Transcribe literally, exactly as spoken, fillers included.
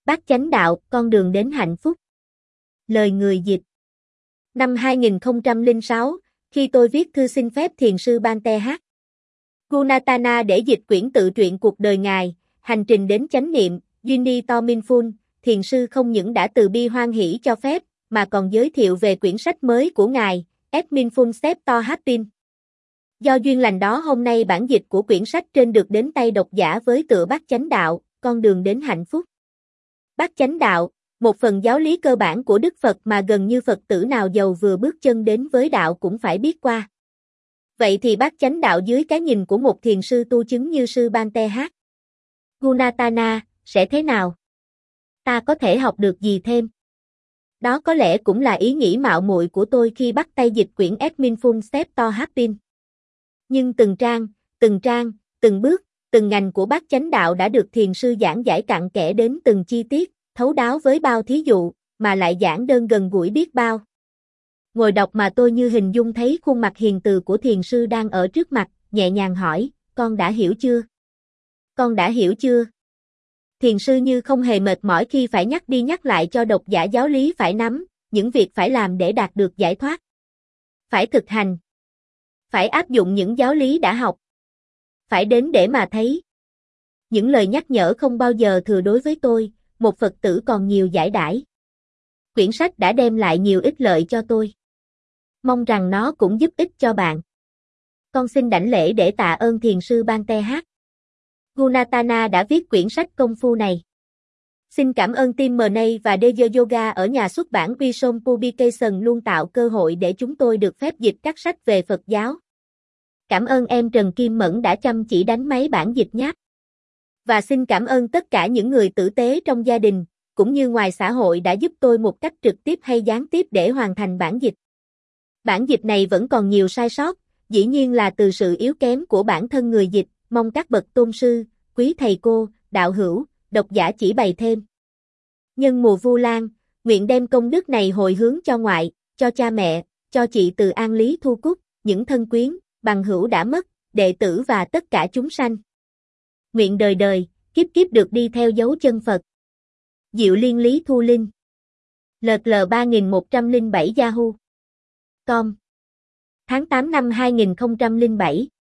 Bát chánh đạo, con đường đến hạnh phúc. Lời người dịch. Năm hai nghìn không trăm lẻ sáu, khi tôi viết thư xin phép thiền sư Bante Hát Gunatana để dịch quyển tự truyện cuộc đời ngài, hành trình đến chánh niệm, Yuni To Minful, thiền sư không những đã từ bi hoan hỷ cho phép, mà còn giới thiệu về quyển sách mới của ngài, S Minful Step To Happin. Do duyên lành đó hôm nay bản dịch của quyển sách trên được đến tay độc giả với tựa Bát chánh đạo, con đường đến hạnh phúc. Bát chánh đạo, một phần giáo lý cơ bản của Đức Phật mà gần như Phật tử nào giàu vừa bước chân đến với đạo cũng phải biết qua. Vậy thì bát chánh đạo dưới cái nhìn của một thiền sư tu chứng như sư Bante Hát Gunatana sẽ thế nào? Ta có thể học được gì thêm? Đó có lẽ cũng là ý nghĩ mạo muội của tôi khi bắt tay dịch quyển S Minful Step To Happin. Nhưng từng trang, từng trang, từng bước, từng ngành của bát chánh đạo đã được thiền sư giảng giải cặn kẽ đến từng chi tiết, thấu đáo với bao thí dụ, mà lại giảng đơn gần gũi biết bao. Ngồi đọc mà tôi như hình dung thấy khuôn mặt hiền từ của thiền sư đang ở trước mặt, nhẹ nhàng hỏi, con đã hiểu chưa? Con đã hiểu chưa? Thiền sư như không hề mệt mỏi khi phải nhắc đi nhắc lại cho độc giả giáo lý phải nắm, những việc phải làm để đạt được giải thoát. Phải thực hành. Phải áp dụng những giáo lý đã học. Phải đến để mà thấy. Những lời nhắc nhở không bao giờ thừa đối với tôi, một Phật tử còn nhiều giải đãi. Quyển sách đã đem lại nhiều ích lợi cho tôi. Mong rằng nó cũng giúp ích cho bạn. Con xin đảnh lễ để tạ ơn thiền sư Bante Hát Gunatana đã viết quyển sách công phu này. Xin cảm ơn team em en a và Deja Yoga ở nhà xuất bản Vision Publication luôn tạo cơ hội để chúng tôi được phép dịch các sách về Phật giáo. Cảm ơn em Trần Kim Mẫn đã chăm chỉ đánh máy bản dịch nháp. Và xin cảm ơn tất cả những người tử tế trong gia đình, cũng như ngoài xã hội đã giúp tôi một cách trực tiếp hay gián tiếp để hoàn thành bản dịch. Bản dịch này vẫn còn nhiều sai sót, dĩ nhiên là từ sự yếu kém của bản thân người dịch, mong các bậc tôn sư, quý thầy cô, đạo hữu, độc giả chỉ bày thêm. Nhân mùa Vu Lan, nguyện đem công đức này hồi hướng cho ngoại, cho cha mẹ, cho chị Từ An Lý Thu Cúc, những thân quyến, bằng hữu đã mất, đệ tử và tất cả chúng sanh. Nguyện đời đời, kiếp kiếp được đi theo dấu chân Phật. Diệu Liên Lý Thu Linh. lờ lờ ba một không bảy Yahoo. Com. Tháng tám năm hai nghìn không trăm lẻ bảy.